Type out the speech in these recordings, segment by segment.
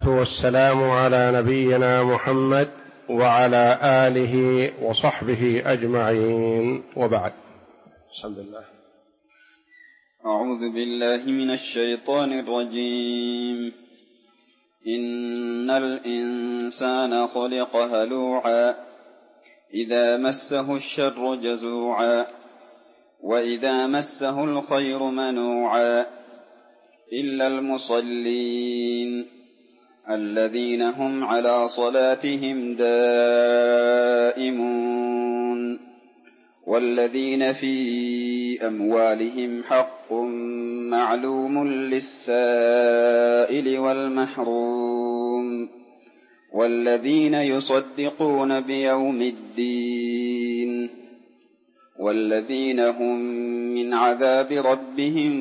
والسلام على نبينا محمد وعلى آله وصحبه أجمعين، وبعد. بسم الله. أعوذ بالله من الشيطان الرجيم. إن الإنسان خلق هلوعا إذا مسه الشر جزوعا وإذا مسه الخير منوعا إلا المصلين الذين هم على صلاتهم دائمون والذين في أموالهم حق معلوم للسائل والمحروم والذين يصدقون بيوم الدين والذين هم من عذاب ربهم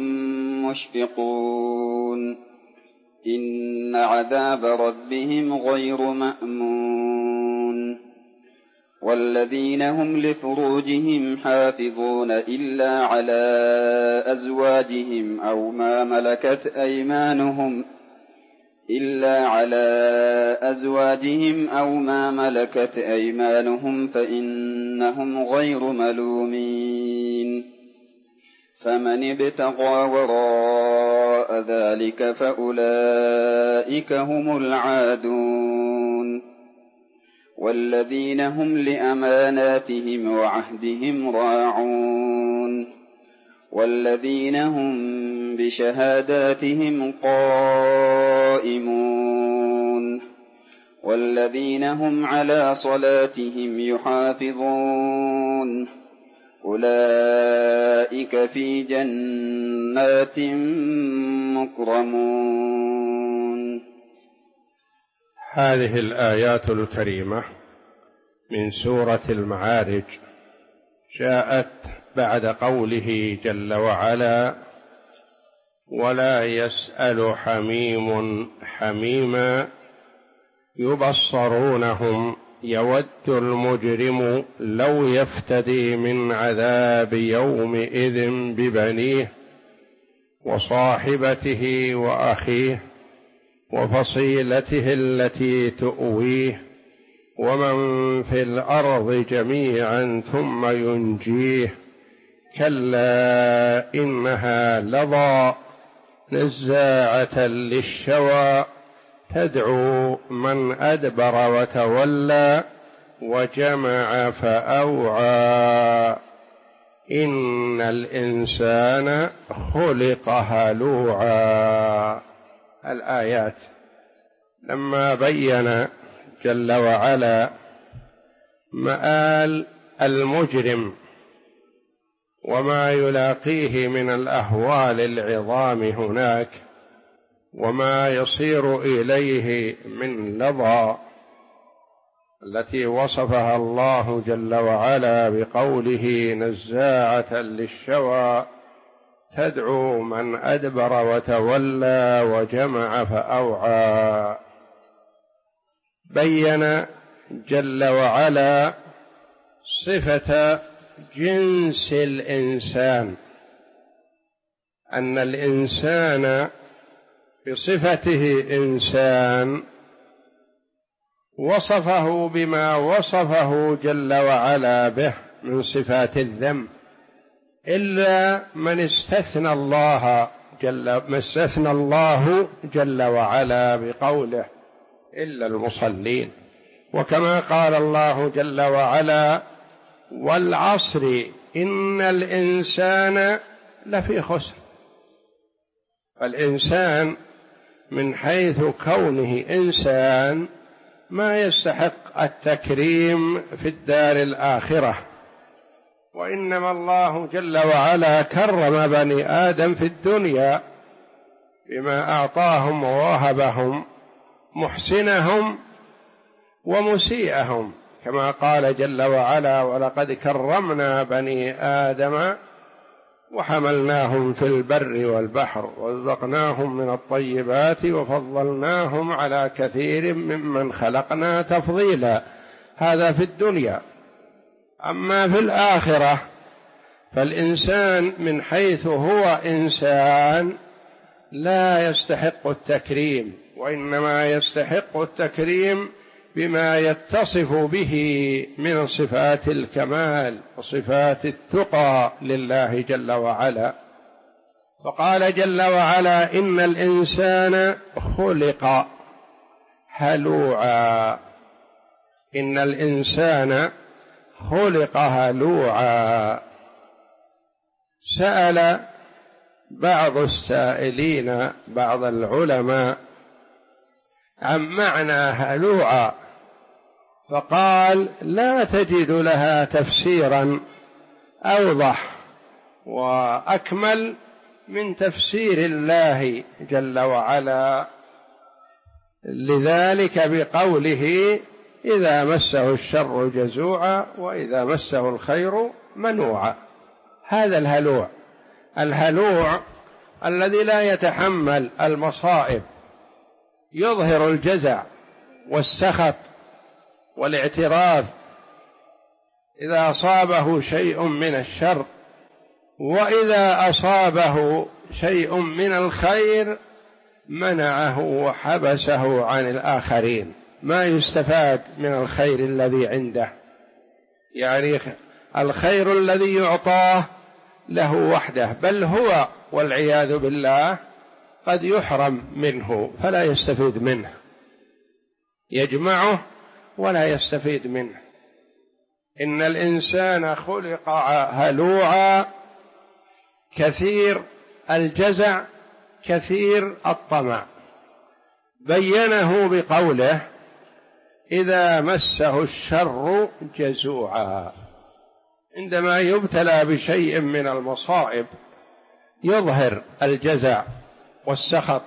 مشفقون إن عذاب ربهم غير مأمون والذين هم لفروجهم حافظون إلا على أزواجهم أو ما ملكت أيمانهم فإنهم غير ملومين فمن ابتغى وراء ذلك فأولئك هم العادون والذين هم لأماناتهم وعهدهم راعون والذين هم بشهاداتهم قائمون والذين هم على صلاتهم يحافظون أولئك في جنات مكرمون. هذه الآيات الكريمة من سورة المعارج جاءت بعد قوله جل وعلا: ولا يسأل حميم حميما يبصرونهم يود المجرم لو يفتدي من عذاب يومئذ ببنيه وصاحبته وأخيه وفصيلته التي تؤويه ومن في الأرض جميعا ثم ينجيه كلا إنها لظى نزاعة للشوى تدعو من أدبر وتولى وجمع فأوعى إن الإنسان خلق هلوعا. الآيات لما بين جل وعلا مآل المجرم وما يلاقيه من الأهوال العظام هناك وما يصير إليه من لظى التي وصفها الله جل وعلا بقوله نزاعة للشوى تدعو من أدبر وتولى وجمع فأوعى. بين جل وعلا صفة جنس الإنسان، أن الإنسان بصفته إنسان وصفه بما وصفه جل وعلا به من صفات الذم، إلا من استثنى الله جل وعلا بقوله إلا المصلين. وكما قال الله جل وعلا: والعصر إن الإنسان لفي خسر. فالإنسان من حيث كونه إنسان ما يستحق التكريم في الدار الآخرة، وإنما الله جل وعلا كرم بني آدم في الدنيا بما أعطاهم ووهبهم محسنهم ومسيئهم، كما قال جل وعلا: ولقد كرمنا بني آدم وحملناهم في البر والبحر ورزقناهم من الطيبات وفضلناهم على كثير ممن خلقنا تفضيلا. هذا في الدنيا. أما في الآخرة فالإنسان من حيث هو إنسان لا يستحق التكريم، وإنما يستحق التكريم بما يتصف به من صفات الكمال وصفات التقى لله جل وعلا. فقال جل وعلا: إن الإنسان خلق هلوعا. إن الإنسان خلق هلوعا. سأل بعض السائلين بعض العلماء عن معنى هلوعا، فقال: لا تجد لها تفسيرا أوضح وأكمل من تفسير الله جل وعلا لذلك بقوله: إذا مسه الشر جزوعا وإذا مسه الخير منوعا. هذا الهلوع، الهلوع الذي لا يتحمل المصائب، يظهر الجزع والسخط والاعتراض إذا أصابه شيء من الشر، وإذا أصابه شيء من الخير منعه وحبسه عن الآخرين، ما يستفاد من الخير الذي عنده. يعني الخير الذي يعطاه له وحده، بل هو والعياذ بالله قد يحرم منه فلا يستفيد منه، يجمعه ولا يستفيد منه. إن الإنسان خلق هلوعا، كثير الجزع كثير الطمع. بينه بقوله: إذا مسه الشر جزوعا. عندما يبتلى بشيء من المصائب يظهر الجزع والسخط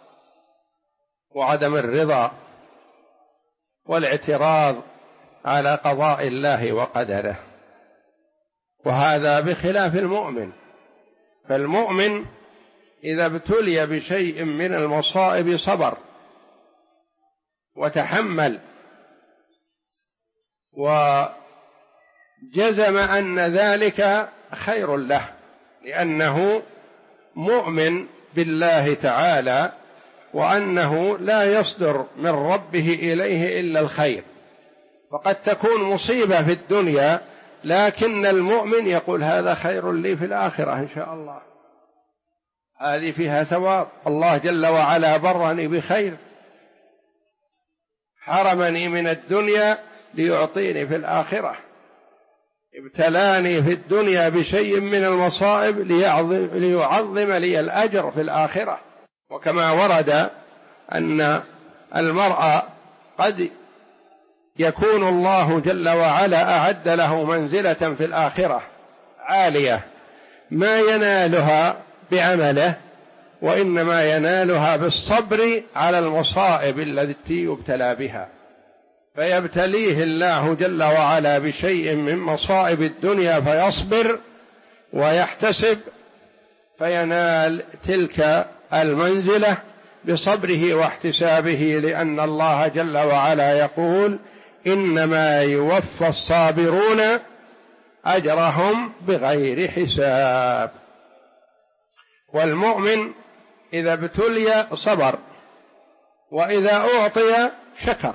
وعدم الرضا والاعتراض على قضاء الله وقدره، وهذا بخلاف المؤمن. فالمؤمن إذا ابتلي بشيء من المصائب صبر وتحمل وجزم أن ذلك خير له، لأنه مؤمن بالله تعالى وأنه لا يصدر من ربه إليه إلا الخير. فقد تكون مصيبة في الدنيا لكن المؤمن يقول: هذا خير لي في الآخرة إن شاء الله، هذه فيها ثواب، الله جل وعلا برني بخير، حرمني من الدنيا ليعطيني في الآخرة، ابتلاني في الدنيا بشيء من المصائب ليعظم لي الأجر في الآخرة. وكما ورد أن المرء قد يكون الله جل وعلا أعد له منزلة في الآخرة عالية ما ينالها بعمله، وإنما ينالها بالصبر على المصائب التي يبتلى بها. فيبتليه الله جل وعلا بشيء من مصائب الدنيا فيصبر ويحتسب فينال تلك المنزلة بصبره واحتسابه، لأن الله جل وعلا يقول: إنما يوفى الصابرون أجرهم بغير حساب. والمؤمن إذا ابتلي صبر، وإذا أعطي شكر.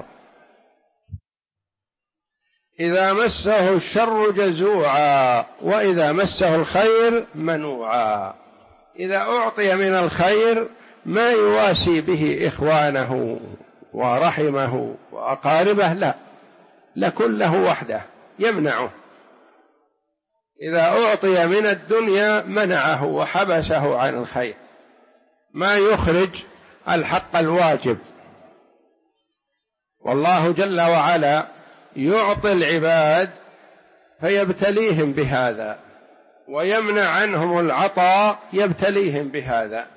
إذا مسه الشر جزوعا وإذا مسه الخير منوعا. إذا أعطي من الخير ما يواسي به إخوانه ورحمه وأقاربه، لا، لكله وحده يمنعه. إذا أعطي من الدنيا منعه وحبسه عن الخير، ما يخرج الحق الواجب. والله جل وعلا يعطي العباد فيبتليهم بهذا، ويمنع عنهم العطاء يبتليهم بهذا.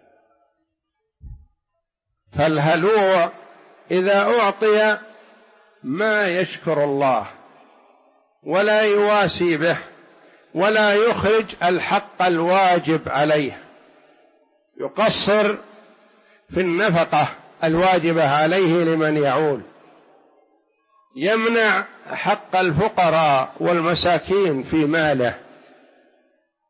فالهلوع إذا أعطي ما يشكر الله ولا يواسي به ولا يخرج الحق الواجب عليه، يقصر في النفقة الواجبة عليه لمن يعول، يمنع حق الفقراء والمساكين في ماله،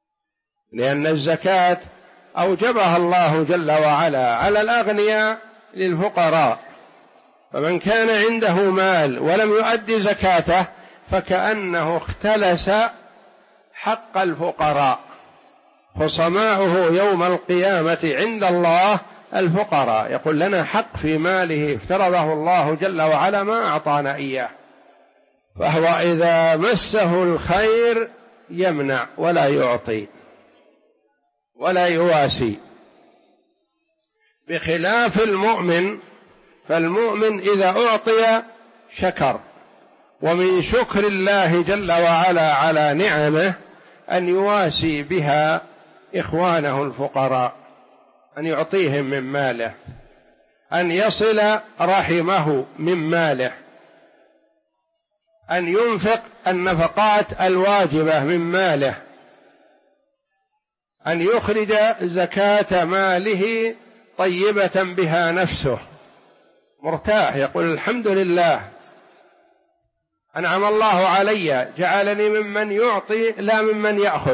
لأن الزكاة أوجبها الله جل وعلا على الأغنياء للفقراء. فمن كان عنده مال ولم يؤدي زكاته فكأنه اختلس حق الفقراء. خصماؤه يوم القيامة عند الله الفقراء، يقول لنا حق في ماله افترضه الله جل وعلا ما أعطانا إياه، فهو إذا مسه الخير يمنع ولا يعطي ولا يواسي، بخلاف المؤمن. فالمؤمن إذا أعطي شكر، ومن شكر الله جل وعلا على نعمه أن يواسي بها إخوانه الفقراء، أن يعطيهم من ماله، أن يصل رحمه من ماله، أن ينفق النفقات الواجبة من ماله، أن يخرج زكاة ماله طيبة بها نفسه مرتاح، يقول الحمد لله أنعم الله علي جعلني ممن يعطي لا ممن يأخذ.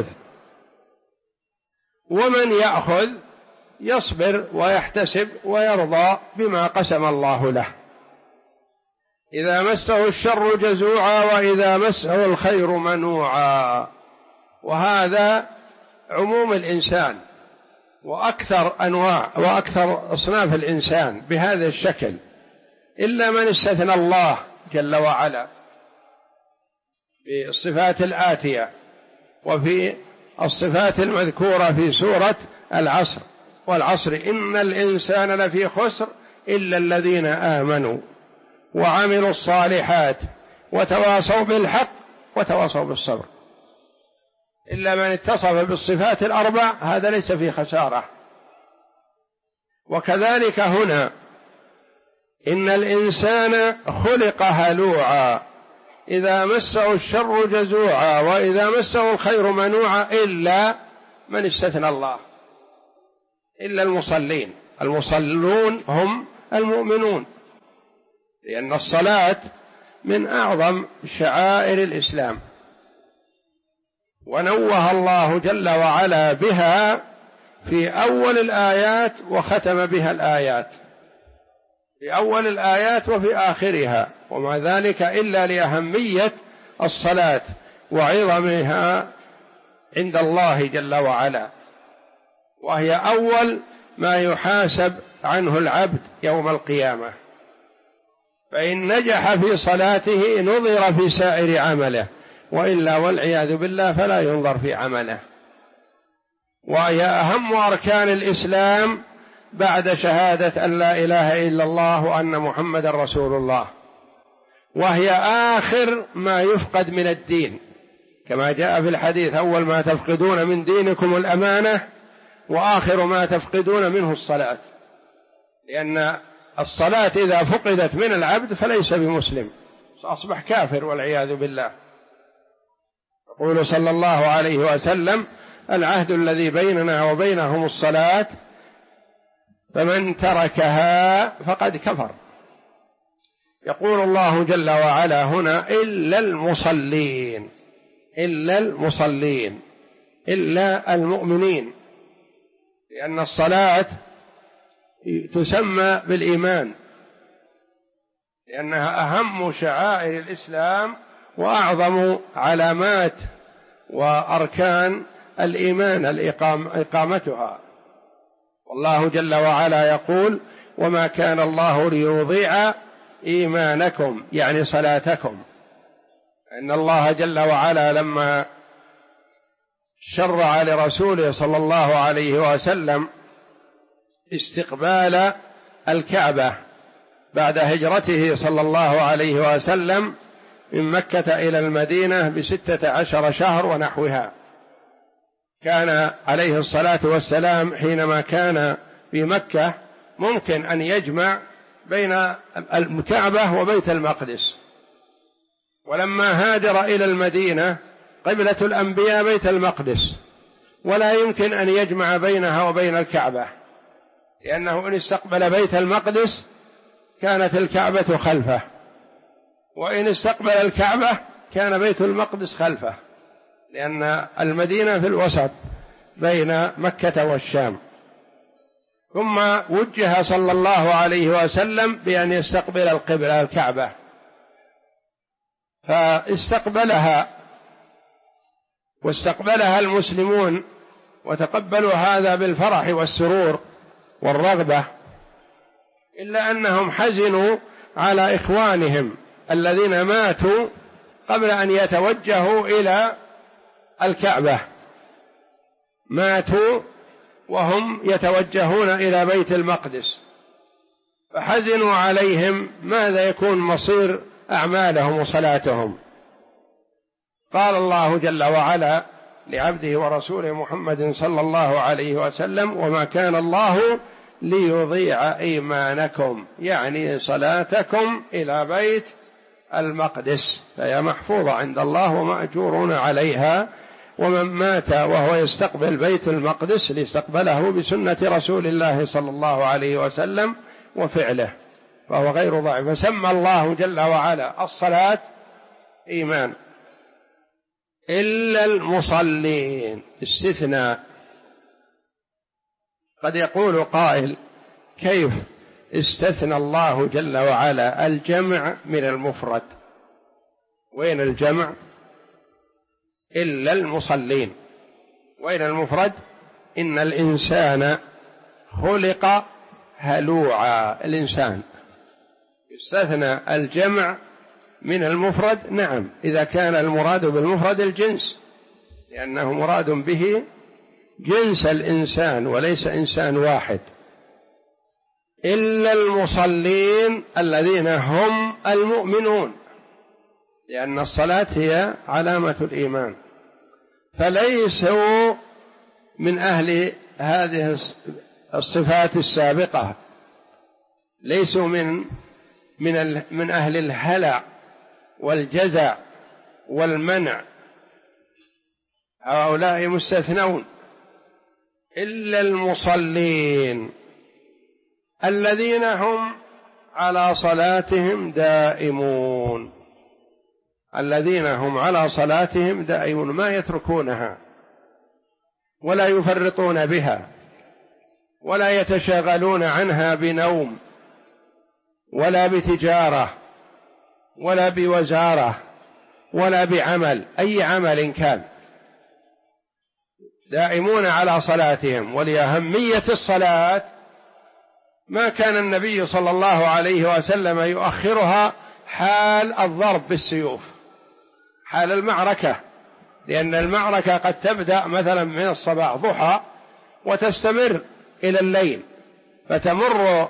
ومن يأخذ يصبر ويحتسب ويرضى بما قسم الله له. إذا مسه الشر جزوعا وإذا مسه الخير منوعا. وهذا عموم الإنسان، وأكثر أنواع وأكثر أصناف الإنسان بهذا الشكل، إلا من استثنى الله جل وعلا في الصفات الآتية وفي الصفات المذكورة في سورة العصر: والعصر إن الإنسان لفي خسر إلا الذين آمنوا وعملوا الصالحات وتواصوا بالحق وتواصوا بالصبر. إلا من اتصف بالصفات الأربع هذا ليس في خسارة. وكذلك هنا إن الإنسان خلق هلوعا إذا مسه الشر جزوعا وإذا مسه الخير منوعا إلا من استثنى الله، إلا المصلين. المصلون هم المؤمنون، لأن الصلاة من أعظم شعائر الإسلام، ونوه الله جل وعلا بها في أول الآيات وختم بها الآيات، في أول الآيات وفي آخرها، وما ذلك إلا لأهمية الصلاة وعظمها عند الله جل وعلا، وهي أول ما يحاسب عنه العبد يوم القيامة. فإن نجح في صلاته نظر في سائر عمله، وإلا والعياذ بالله فلا ينظر في عمله. وهي أهم أركان الإسلام بعد شهادة أن لا إله إلا الله وأن محمد رسول الله، وهي آخر ما يفقد من الدين، كما جاء في الحديث: أول ما تفقدون من دينكم الأمانة وآخر ما تفقدون منه الصلاة. لأن الصلاة إذا فقدت من العبد فليس بمسلم، أصبح كافر والعياذ بالله. يقول صلى الله عليه وسلم: العهد الذي بيننا وبينهم الصلاة فمن تركها فقد كفر. يقول الله جل وعلا هنا: إلا المصلين، إلا المصلين، إلا المؤمنين، لأن الصلاة تسمى بالإيمان، لأنها أهم شعائر الإسلام وأعظم علامات وأركان الإيمان إقامتها. والله جل وعلا يقول: وما كان الله ليضيع إيمانكم، يعني صلاتكم. إن الله جل وعلا لما شرع لرسوله صلى الله عليه وسلم استقبال الكعبة بعد هجرته صلى الله عليه وسلم من مكة إلى المدينة ب16 شهر ونحوها، كان عليه الصلاة والسلام حينما كان في مكة ممكن أن يجمع بين الكعبة وبيت المقدس، ولما هاجر إلى المدينة قبلة الأنبياء بيت المقدس، ولا يمكن أن يجمع بينها وبين الكعبة، لأنه إن استقبل بيت المقدس كانت الكعبة خلفه، وإن استقبل الكعبة كان بيت المقدس خلفه، لأن المدينة في الوسط بين مكة والشام. ثم وجه صلى الله عليه وسلم بأن يستقبل القبلة الكعبة، فاستقبلها واستقبلها المسلمون وتقبلوا هذا بالفرح والسرور والرغبة، إلا أنهم حزنوا على إخوانهم الذين ماتوا قبل أن يتوجهوا إلى الكعبة، ماتوا وهم يتوجهون إلى بيت المقدس، فحزنوا عليهم ماذا يكون مصير أعمالهم وصلاتهم. قال الله جل وعلا لعبده ورسوله محمد صلى الله عليه وسلم: وما كان الله ليضيع إيمانكم، يعني صلاتكم إلى بيت المقدس، فهي محفوظة عند الله ومأجورون عليها. ومن مات وهو يستقبل بيت المقدس لاستقبله بسنة رسول الله صلى الله عليه وسلم وفعله، فهو غير ضعيف. فسمى الله جل وعلا الصلاة إيمان، إلا المصلين، استثناء. قد يقول قائل: كيف استثنى الله جل وعلا الجمع من المفرد؟ وين الجمع؟ إلا المصلين. وين المفرد؟ إن الإنسان خلق هلوعا. الإنسان استثنى الجمع من المفرد، نعم، إذا كان المراد بالمفرد الجنس، لأنه مراد به جنس الإنسان وليس إنسان واحد. إلا المصلين الذين هم المؤمنون، لأن الصلاة هي علامة الإيمان، فليسوا من أهل هذه الصفات السابقة، ليسوا من أهل الهلع والجزع والمنع، هؤلاء مستثنون. إلا المصلين الذين هم على صلاتهم دائمون، الذين هم على صلاتهم دائمون، ما يتركونها ولا يفرطون بها ولا يتشاغلون عنها بنوم ولا بتجارة ولا بوزارة ولا بعمل، أي عمل كان، دائمون على صلاتهم. ولأهمية الصلاة ما كان النبي صلى الله عليه وسلم يؤخرها حال الضرب بالسيوف، حال المعركة، لأن المعركة قد تبدأ مثلا من الصباح ضحى وتستمر إلى الليل، فتمر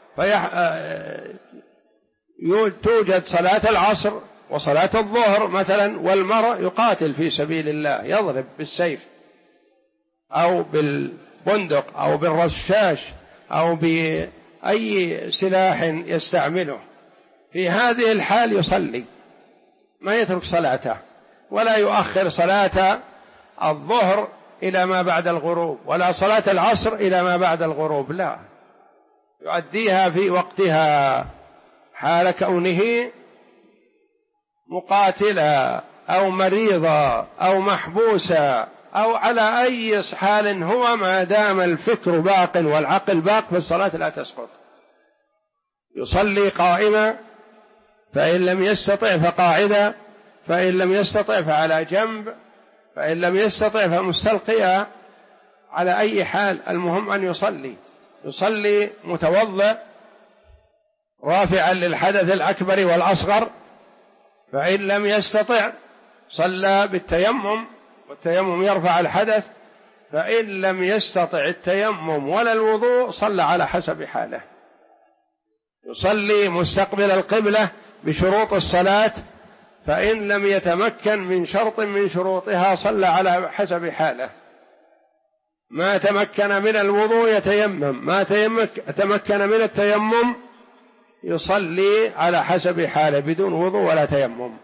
توجد صلاة العصر وصلاة الظهر مثلا، والمرء يقاتل في سبيل الله، يضرب بالسيف أو بالبندق أو بالرشاش أو بأي سلاح يستعمله، في هذه الحال يصلي، ما يترك صلاته، ولا يؤخر صلاة الظهر إلى ما بعد الغروب ولا صلاة العصر إلى ما بعد الغروب، لا، يؤديها في وقتها حال كونه مقاتلا أو مريضا أو محبوسا أو على أي حال هو، ما دام الفكر باق والعقل باق فالصلاة لا تسقط. يصلي قائما، فإن لم يستطع فقاعدا، فإن لم يستطع فعلى جنب، فإن لم يستطع فمستلقيا، على أي حال المهم أن يصلي متوضئ رافعا للحدث الأكبر والأصغر، فإن لم يستطع صلى بالتيمم، والتيمم يرفع الحدث، فإن لم يستطع التيمم ولا الوضوء صلى على حسب حاله. يصلي مستقبل القبلة بشروط الصلاة، فإن لم يتمكن من شرط من شروطها صلى على حسب حاله. ما تمكن من الوضوء يتيمم، ما تمكن من التيمم يصلي على حسب حاله بدون وضوء ولا تيمم.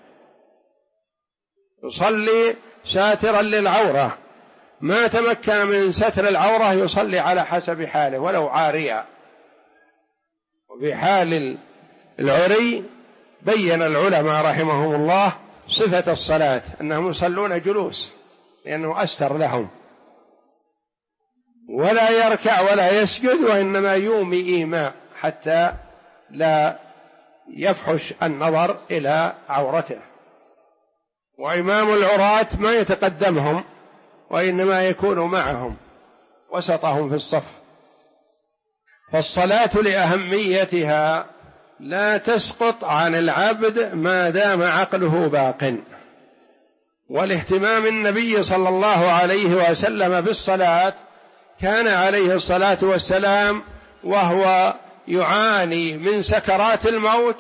يصلي ساترا للعورة، ما تمكن من ستر العورة يصلي على حسب حاله ولو عاريا. وفي حال العري بين العلماء رحمهم الله صفة الصلاة أنهم يصلون جلوس لأنه أستر لهم، ولا يركع ولا يسجد، وإنما يومي إيماء حتى لا يفحش النظر إلى عورته. وإمام العراة ما يتقدمهم، وإنما يكون معهم وسطهم في الصف. فالصلاة لأهميتها لا تسقط عن العبد ما دام عقله باق. والاهتمام النبي صلى الله عليه وسلم بالصلاة، كان عليه الصلاة والسلام وهو يعاني من سكرات الموت،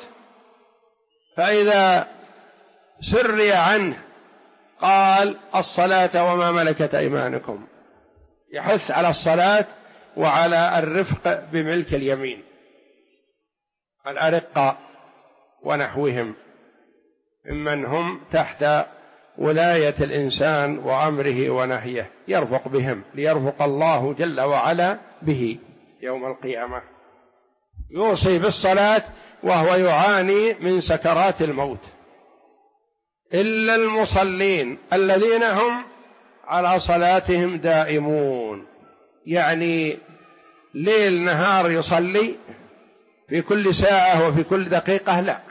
فإذا سري عنه قال الصلاة وما ملكت أيمانكم، يحث على الصلاة وعلى الرفق بملك اليمين، الأرقاء ونحوهم ممن هم تحت ولاية الإنسان وأمره ونهيه، يرفق بهم ليرفق الله جل وعلا به يوم القيامة. يوصي بالصلاة وهو يعاني من سكرات الموت. إلا المصلين الذين هم على صلاتهم دائمون، يعني ليل نهار يصلي في كل ساعة وفي كل دقيقة، لا،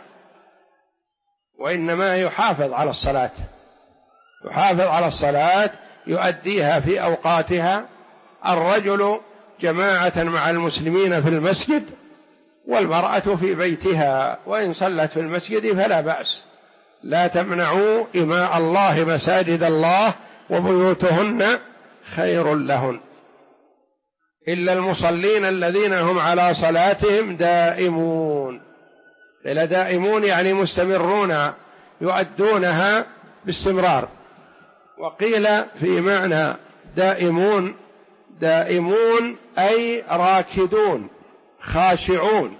وإنما يحافظ على الصلاة، يحافظ على الصلاة، يؤديها في أوقاتها. الرجل جماعة مع المسلمين في المسجد، والمرأة في بيتها، وإن صلت في المسجد فلا بأس. لا تمنعوا إماء الله مساجد الله وبيوتهن خير لهن. إلا المصلين الذين هم على صلاتهم دائمون. إلا دائمون يعني مستمرون، يؤدونها باستمرار. وقيل في معنى دائمون، دائمون أي راكدون خاشعون،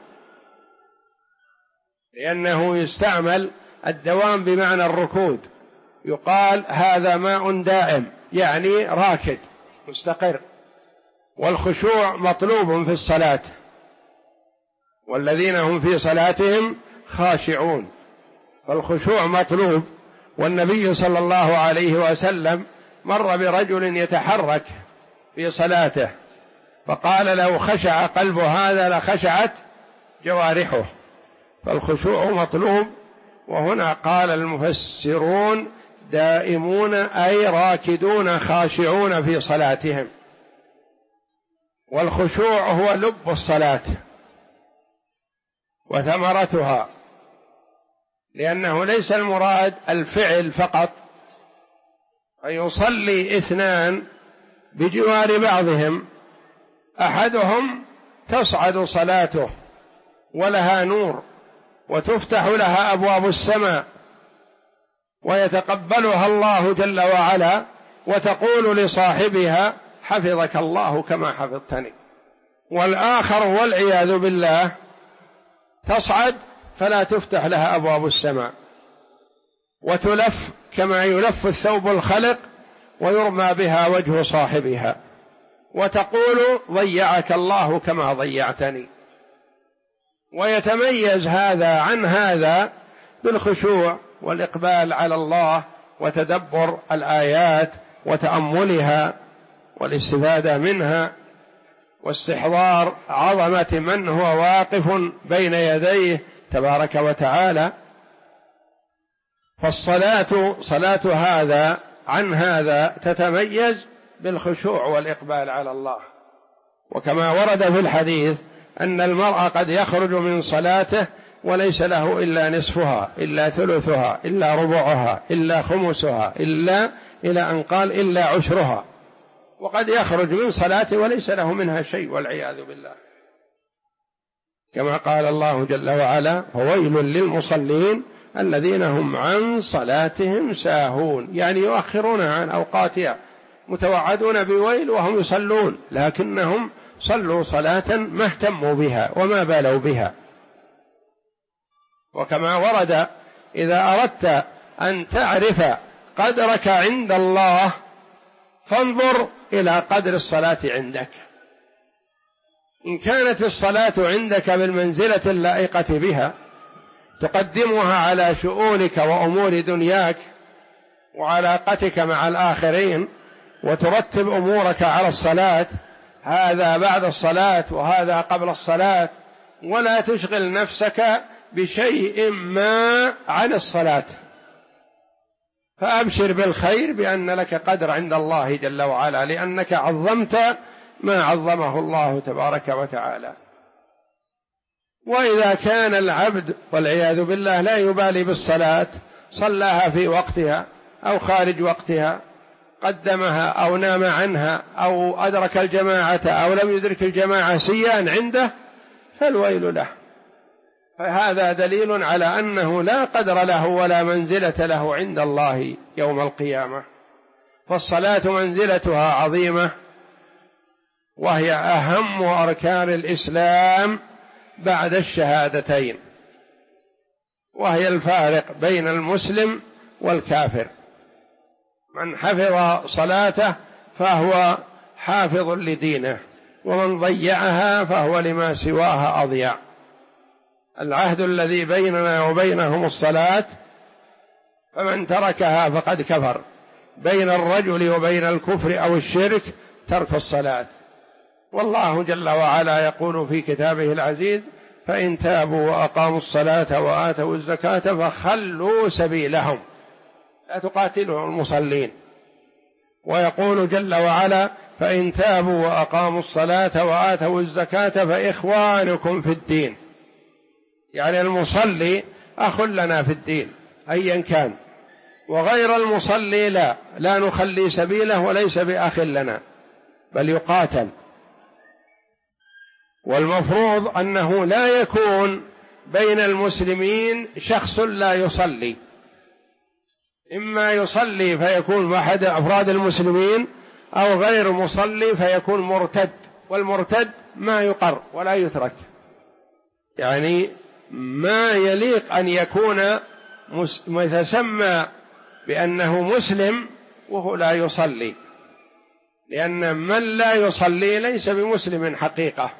لأنه يستعمل الدوام بمعنى الركود. يقال هذا ماء دائم، يعني راكد مستقر. والخشوع مطلوب في الصلاة، والذين هم في صلاتهم خاشعون، فالخشوع مطلوب. والنبي صلى الله عليه وسلم مر برجل يتحرك في صلاته، فقال لو خشع قلب هذا لخشعت جوارحه، فالخشوع مطلوب. وهنا قال المفسرون دائمون أي راكدون خاشعون في صلاتهم. والخشوع هو لب الصلاة وثمرتها، لأنه ليس المراد الفعل فقط، فيصلي اثنان بجوار بعضهم، أحدهم تصعد صلاته ولها نور وتفتح لها أبواب السماء ويتقبلها الله جل وعلا، وتقول لصاحبها حفظك الله كما حفظتني. والآخر والعياذ بالله تصعد فلا تفتح لها أبواب السماء، وتلف كما يلف الثوب الخلق ويرمى بها وجه صاحبها، وتقول ضيعك الله كما ضيعتني. ويتميز هذا عن هذا بالخشوع والإقبال على الله وتدبر الآيات وتأملها والاستفادة منها، واستحضار عظمة من هو واقف بين يديه تبارك وتعالى. فالصلاة صلاة هذا عن هذا تتميز بالخشوع والإقبال على الله. وكما ورد في الحديث أن المرء قد يخرج من صلاته وليس له إلا نصفها، إلا ثلثها، إلا ربعها، إلا خمسها، إلا إلى أن قال إلا عشرها، وقد يخرج من صلاته وليس له منها شيء والعياذ بالله، كما قال الله جل وعلا فويل للمصلين الذين هم عن صلاتهم ساهون، يعني يؤخرونها عن أوقاتها، متوعدون بويل وهم يصلون، لكنهم صلوا صلاة ما اهتموا بها وما بالوا بها. وكما ورد إذا أردت أن تعرف قدرك عند الله فانظر إلى قدر الصلاة عندك. إن كانت الصلاة عندك بالمنزلة اللائقة بها، تقدمها على شؤونك وأمور دنياك وعلاقتك مع الآخرين، وترتب أمورك على الصلاة، هذا بعد الصلاة وهذا قبل الصلاة، ولا تشغل نفسك بشيء ما عن الصلاة، فأبشر بالخير بأن لك قدر عند الله جل وعلا، لأنك عظمت ما عظمه الله تبارك وتعالى. وإذا كان العبد والعياذ بالله لا يبالي بالصلاة، صلاها في وقتها أو خارج وقتها، قدمها أو نام عنها أو أدرك الجماعة أو لم يدرك الجماعة سيان عنده، فالويل له. فهذا دليل على أنه لا قدر له ولا منزلة له عند الله يوم القيامة. فالصلاة منزلتها عظيمة، وهي أهم أركان الإسلام بعد الشهادتين، وهي الفارق بين المسلم والكافر. من حفظ صلاته فهو حافظ لدينه، ومن ضيعها فهو لما سواها أضيع. العهد الذي بيننا وبينهم الصلاة، فمن تركها فقد كفر. بين الرجل وبين الكفر أو الشرك ترك الصلاة. والله جل وعلا يقول في كتابه العزيز: فإن تابوا وأقاموا الصلاة وآتوا الزكاة فخلوا سبيلهم، لا تقاتلوا المصلين. ويقول جل وعلا: فإن تابوا وأقاموا الصلاة وآتوا الزكاة فإخوانكم في الدين، يعني المصلي أخ لنا في الدين أيا كان، وغير المصلي لا نخلي سبيله وليس بأخ لنا، بل يقاتل. والمفروض أنه لا يكون بين المسلمين شخص لا يصلي، إما يصلي فيكون أحد أفراد المسلمين، أو غير مصلي فيكون مرتد، والمرتد ما يقر ولا يترك. يعني ما يليق أن يكون متسمى بأنه مسلم وهو لا يصلي، لأن من لا يصلي ليس بمسلم حقيقة.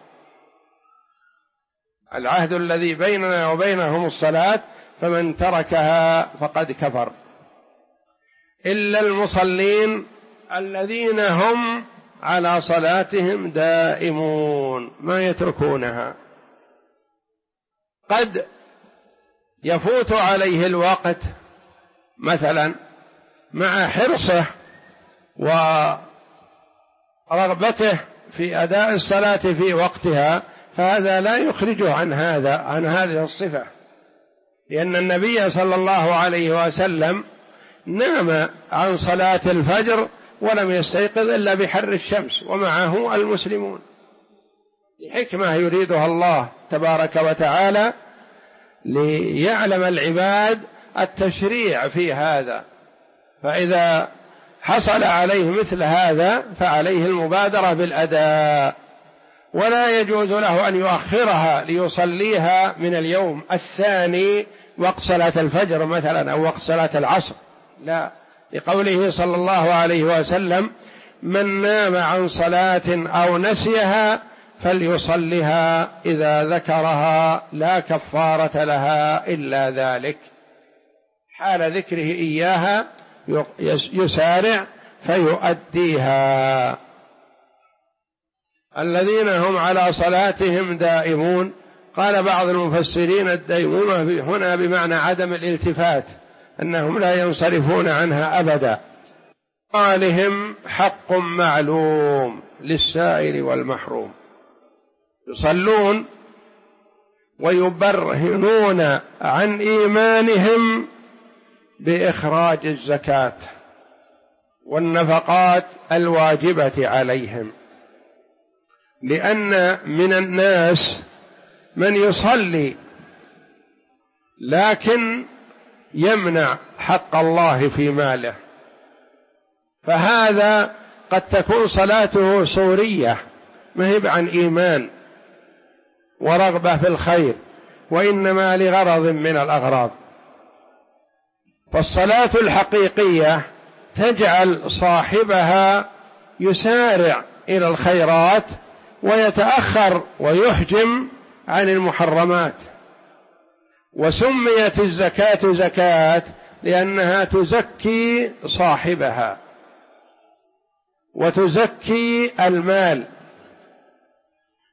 العهد الذي بيننا وبينهم الصلاة، فمن تركها فقد كفر، إلا المصلين الذين هم على صلاتهم دائمون ما يتركونها. قد يفوت عليه الوقت مثلا مع حرصه ورغبته في أداء الصلاة في وقتها، فهذا لا يخرجه عن هذه الصفة، لأن النبي صلى الله عليه وسلم نام عن صلاة الفجر ولم يستيقظ إلا بحر الشمس ومعه المسلمون، لحكمة يريدها الله تبارك وتعالى ليعلم العباد التشريع في هذا. فإذا حصل عليه مثل هذا فعليه المبادرة بالأداء، ولا يجوز له أن يؤخرها ليصليها من اليوم الثاني وقت صلاة الفجر مثلا أو وقت صلاة العصر، لا، لقوله صلى الله عليه وسلم: من نام عن صلاة أو نسيها فليصلها إذا ذكرها لا كفارة لها إلا ذلك. حال ذكره إياها يسارع فيؤديها. الذين هم على صلاتهم دائمون، قال بعض المفسرين: الدائمون هنا بمعنى عدم الالتفات، أنهم لا ينصرفون عنها أبدا. قالهم حق معلوم للسائل والمحروم، يصلون ويبرهنون عن إيمانهم بإخراج الزكاة والنفقات الواجبة عليهم، لأن من الناس من يصلي لكن يمنع حق الله في ماله، فهذا قد تكون صلاته صورية ما هي عن إيمان ورغبة في الخير، وإنما لغرض من الأغراض. فالصلاة الحقيقية تجعل صاحبها يسارع إلى الخيرات ويتأخر ويحجم عن المحرمات. وسميت الزكاة زكاة لأنها تزكي صاحبها وتزكي المال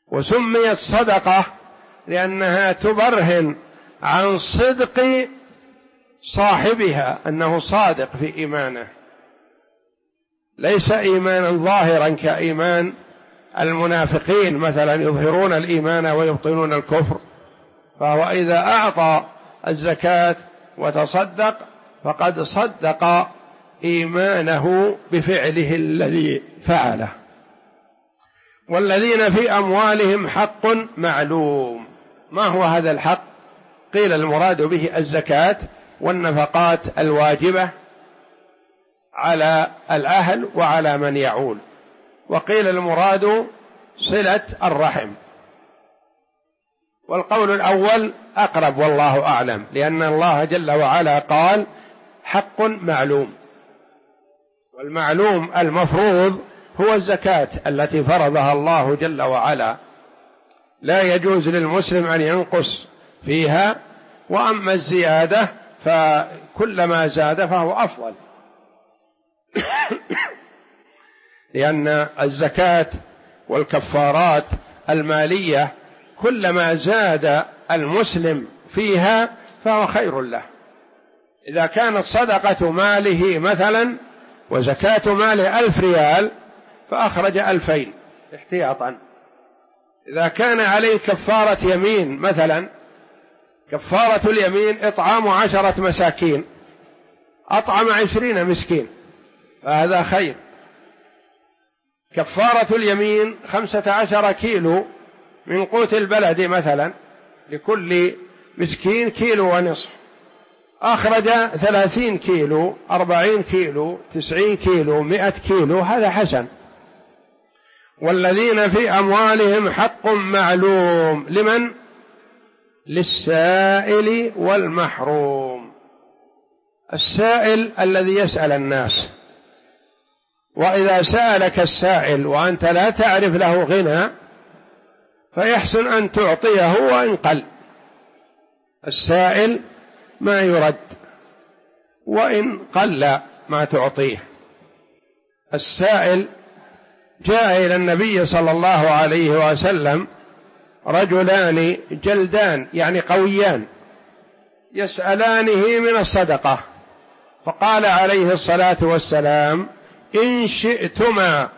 وسميت صدقة لأنها تبرهن عن صدق صاحبها، أنه صادق في إيمانه، ليس إيمانا ظاهرا كإيمان المنافقين مثلا يظهرون الإيمان ويبطنون الكفر. فهو إذا أعطى الزكاة وتصدق فقد صدق إيمانه بفعله الذي فعله. والذين في أموالهم حق معلوم. ما هو هذا الحق؟ قيل المراد به الزكاة والنفقات الواجبة على الأهل وعلى من يعول، وقيل المراد صلة الرحم، والقول الأول أقرب والله أعلم، لأن الله جل وعلا قال حق معلوم، والمعلوم المفروض هو الزكاة التي فرضها الله جل وعلا، لا يجوز للمسلم أن ينقص فيها، وأما الزيادة فكلما زاد فهو أفضل لأن الزكاة والكفارات المالية كلما زاد المسلم فيها فهو خير له. إذا كانت صدقة ماله مثلا وزكاة ماله 1000 ريال فأخرج 2000 احتياطا. إذا كان عليه كفارة يمين مثلا، كفارة اليمين إطعام 10 مساكين، أطعم 20 مسكين فهذا خير. كفارة اليمين 15 كيلو من قوت البلد مثلا، لكل مسكين 1.5 كيلو، أخرج 30 كيلو، 40 كيلو، 90 كيلو، 100 كيلو، هذا حسن. والذين في أموالهم حق معلوم لمن؟ للسائل والمحروم. السائل الذي يسأل الناس، وإذا سألك السائل وأنت لا تعرف له غنى فيحسن أن تعطيه وإن قل. السائل ما يرد وإن قل ما تعطيه. السائل جاء إلى النبي صلى الله عليه وسلم رجلان جلدان يعني قويان يسألانه من الصدقة، فقال عليه الصلاة والسلام إن شئتما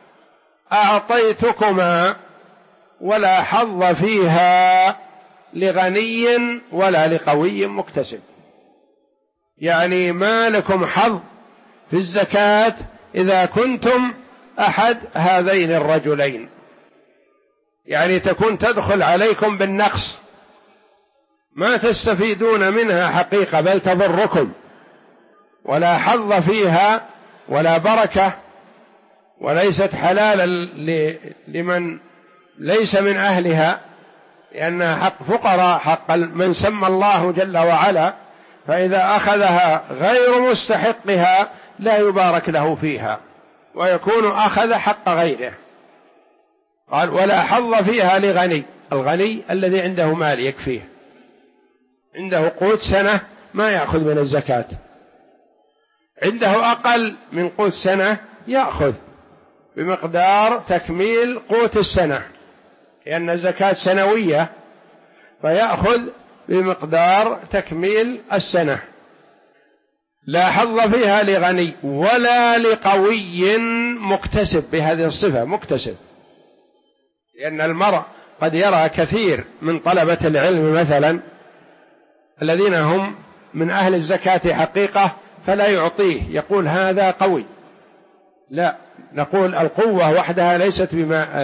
أعطيتكما ولا حظ فيها لغني ولا لقوي مكتسب. يعني ما لكم حظ في الزكاة إذا كنتم أحد هذين الرجلين، يعني تكون تدخل عليكم بالنقص، ما تستفيدون منها حقيقة بل تضركم، ولا حظ فيها ولا بركة، وليست حلالا لمن ليس من أهلها، لأنها حق فقراء، حق من سمى الله جل وعلا، فإذا أخذها غير مستحقها لا يبارك له فيها ويكون أخذ حق غيره. قال ولا حظ فيها لغني. الغني الذي عنده مال يكفيه، عنده قوت سنة ما يأخذ من الزكاة، عنده أقل من قوت سنة يأخذ بمقدار تكميل قوت السنة، لأن الزكاة سنوية فيأخذ بمقدار تكميل السنة. لا حظ فيها لغني ولا لقوي مكتسب، بهذه الصفة مكتسب، لأن المرء قد يرى كثير من طلبة العلم مثلا الذين هم من أهل الزكاة حقيقة فلا يعطيه، يقول هذا قوي. لا، نقول القوة وحدها ليست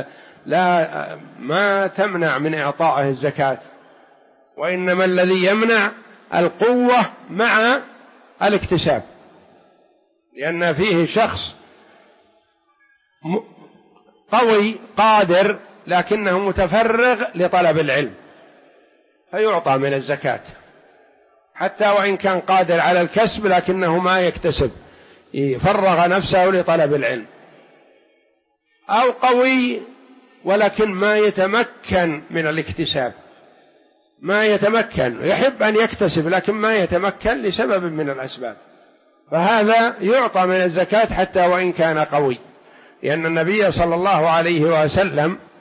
ما تمنع من إعطائه الزكاة، وإنما الذي يمنع القوة مع الاكتساب، لأن فيه شخص قوي قادر لكنه متفرغ لطلب العلم فيعطى من الزكاة، حتى وإن كان قادر على الكسب لكنه ما يكتسب، يفرغ نفسه لطلب العلم. أو قوي ولكن ما يتمكن من الاكتساب، ما يتمكن، يحب أن يكتسب لكن ما يتمكن لسبب من الأسباب، فهذا يعطى من الزكاة حتى وإن كان قوي، لأن النبي صلى الله عليه وسلم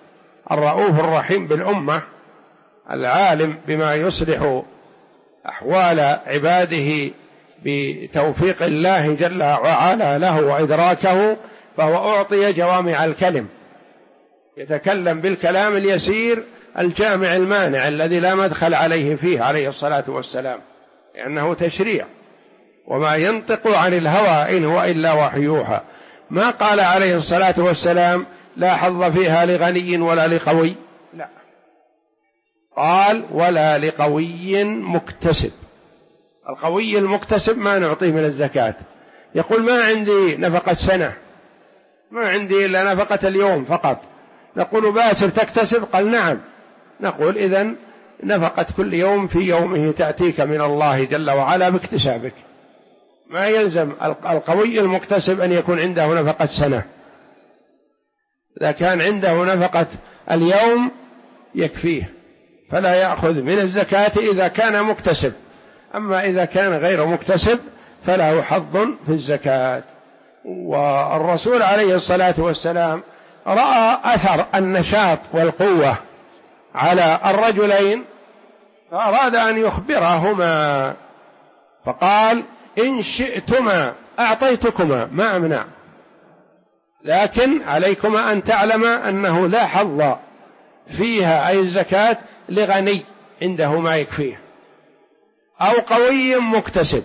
الرؤوف الرحيم بالأمة، العالم بما يصلح أحوال عباده بتوفيق الله جل وعلا له وإدراكه، فهو أعطي جوامع الكلم، يتكلم بالكلام اليسير الجامع المانع الذي لا مدخل عليه فيه عليه الصلاة والسلام، لأنه تشريع، وما ينطق عن الهوى إن هو إلا وحي يوحى. ما قال عليه الصلاة والسلام لا حظ فيها لغني ولا لقوي، لا، قال ولا لقوي مكتسب. القوي المكتسب ما نعطيه من الزكاة، يقول ما عندي نفقة سنة، ما عندي إلا نفقة اليوم فقط، نقول باسر تكتسب؟ قال نعم، نقول إذن نفقة كل يوم في يومه تأتيك من الله جل وعلا باكتسابك. ما يلزم القوي المكتسب أن يكون عنده نفقة سنة، إذا كان عنده نفقة اليوم يكفيه، فلا يأخذ من الزكاة إذا كان مكتسب، أما إذا كان غير مكتسب فله حظ في الزكاة. والرسول عليه الصلاة والسلام رأى أثر النشاط والقوة على الرجلين فأراد أن يخبرهما، فقال إن شئتما أعطيتكما ما أمنع، لكن عليكما أن تعلما أنه لا حظ فيها أي الزكاة لغني عنده ما يكفيه أو قوي مكتسب.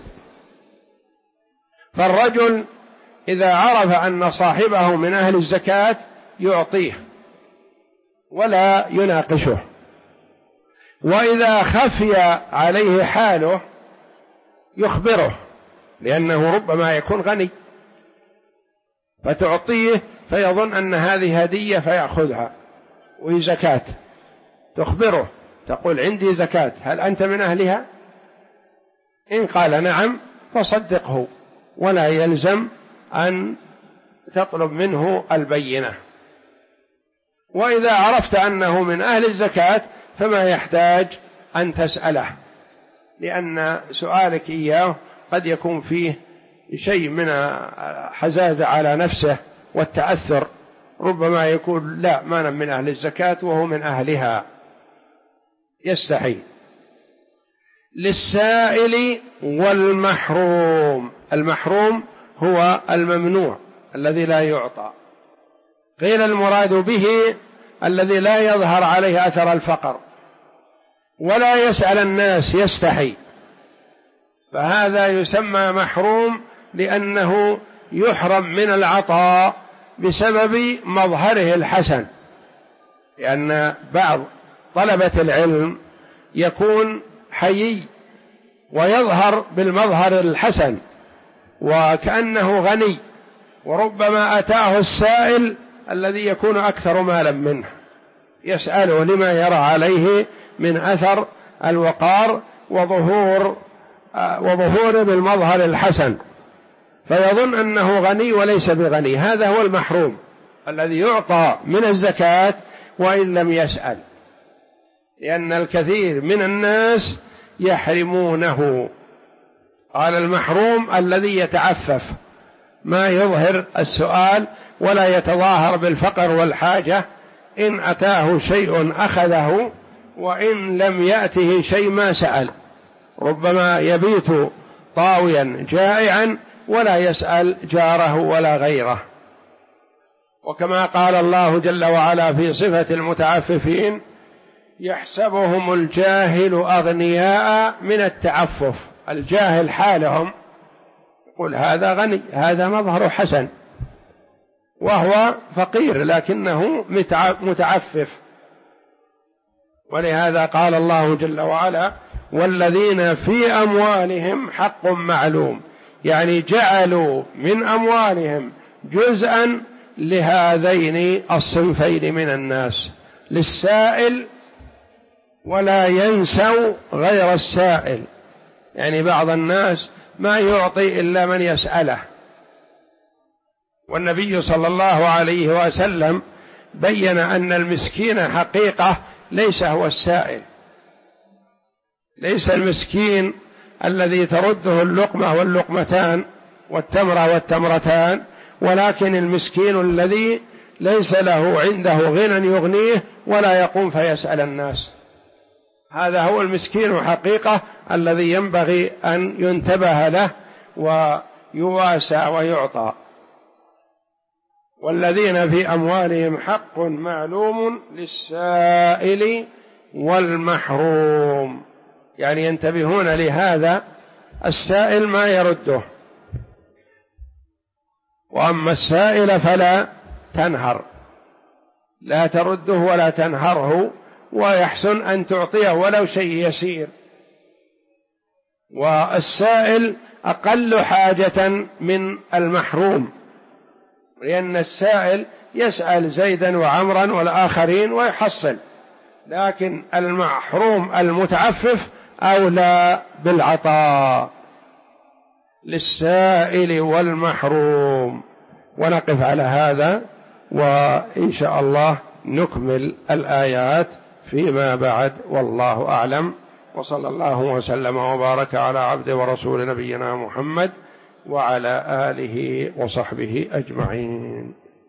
فالرجل إذا عرف أن صاحبه من أهل الزكاة يعطيه ولا يناقشه، وإذا خفي عليه حاله يخبره، لأنه ربما يكون غني فتعطيه فيظن أن هذه هدية فيأخذها وهي زكاة، تخبره تقول عندي زكاة هل أنت من أهلها؟ إن قال نعم فصدقه، ولا يلزم أن تطلب منه البينة. وإذا عرفت أنه من أهل الزكاة فما يحتاج أن تسأله، لأن سؤالك إياه قد يكون فيه شيء من حزازة على نفسه والتأثر، ربما يكون لا ما أنا من أهل الزكاة وهو من أهلها، يستحي. للسائل والمحروم، المحروم هو الممنوع الذي لا يعطى، قيل المراد به الذي لا يظهر عليه أثر الفقر ولا يسأل الناس يستحي، فهذا يسمى محروم لأنه يحرم من العطاء بسبب مظهره الحسن، لأن بعض طلبة العلم يكون حيي ويظهر بالمظهر الحسن وكأنه غني، وربما أتاه السائل الذي يكون أكثر مالا منه يسأله لما يرى عليه من أثر الوقار وظهور بالمظهر الحسن، فيظن أنه غني وليس بغني. هذا هو المحروم الذي يعطى من الزكاة وإن لم يسأل، لأن الكثير من الناس يحرمونه. قال المحروم الذي يتعفف ما يظهر السؤال ولا يتظاهر بالفقر والحاجة، إن أتاه شيء أخذه وإن لم يأته شيء ما سأل، ربما يبيت طاويا جائعا ولا يسأل جاره ولا غيره. وكما قال الله جل وعلا في صفة المتعففين يحسبهم الجاهل أغنياء من التعفف، الجاهل حالهم يقول هذا غني، هذا مظهر حسن، وهو فقير لكنه متعفف. ولهذا قال الله جل وعلا والذين في أموالهم حق معلوم، يعني جعلوا من أموالهم جزءا لهذين الصنفين من الناس، للسائل ولا ينسوا غير السائل، يعني بعض الناس ما يعطي إلا من يسأله. والنبي صلى الله عليه وسلم بين أن المسكين حقيقة ليس هو السائل، ليس المسكين الذي ترده اللقمة واللقمتان والتمرة والتمرتان، ولكن المسكين الذي ليس له عنده غنى يغنيه ولا يقوم فيسأل الناس. هذا هو المسكين حقيقة الذي ينبغي أن ينتبه له ويواسى ويعطى. والذين في أموالهم حق معلوم للسائل والمحروم، يعني ينتبهون لهذا. السائل ما يرده، وأما السائل فلا تنهر، لا ترده ولا تنهره، ويحسن أن تعطيه ولو شيء يسير. والسائل أقل حاجة من المحروم، لأن السائل يسأل زيدا وعمرا والآخرين ويحصل، لكن المحروم المتعفف أولى بالعطاء. للسائل والمحروم. ونقف على هذا، وإن شاء الله نكمل الآيات فيما بعد، والله أعلم. وصلى الله وسلم وبارك على عبد ورسول نبينا محمد وعلى آله وصحبه أجمعين.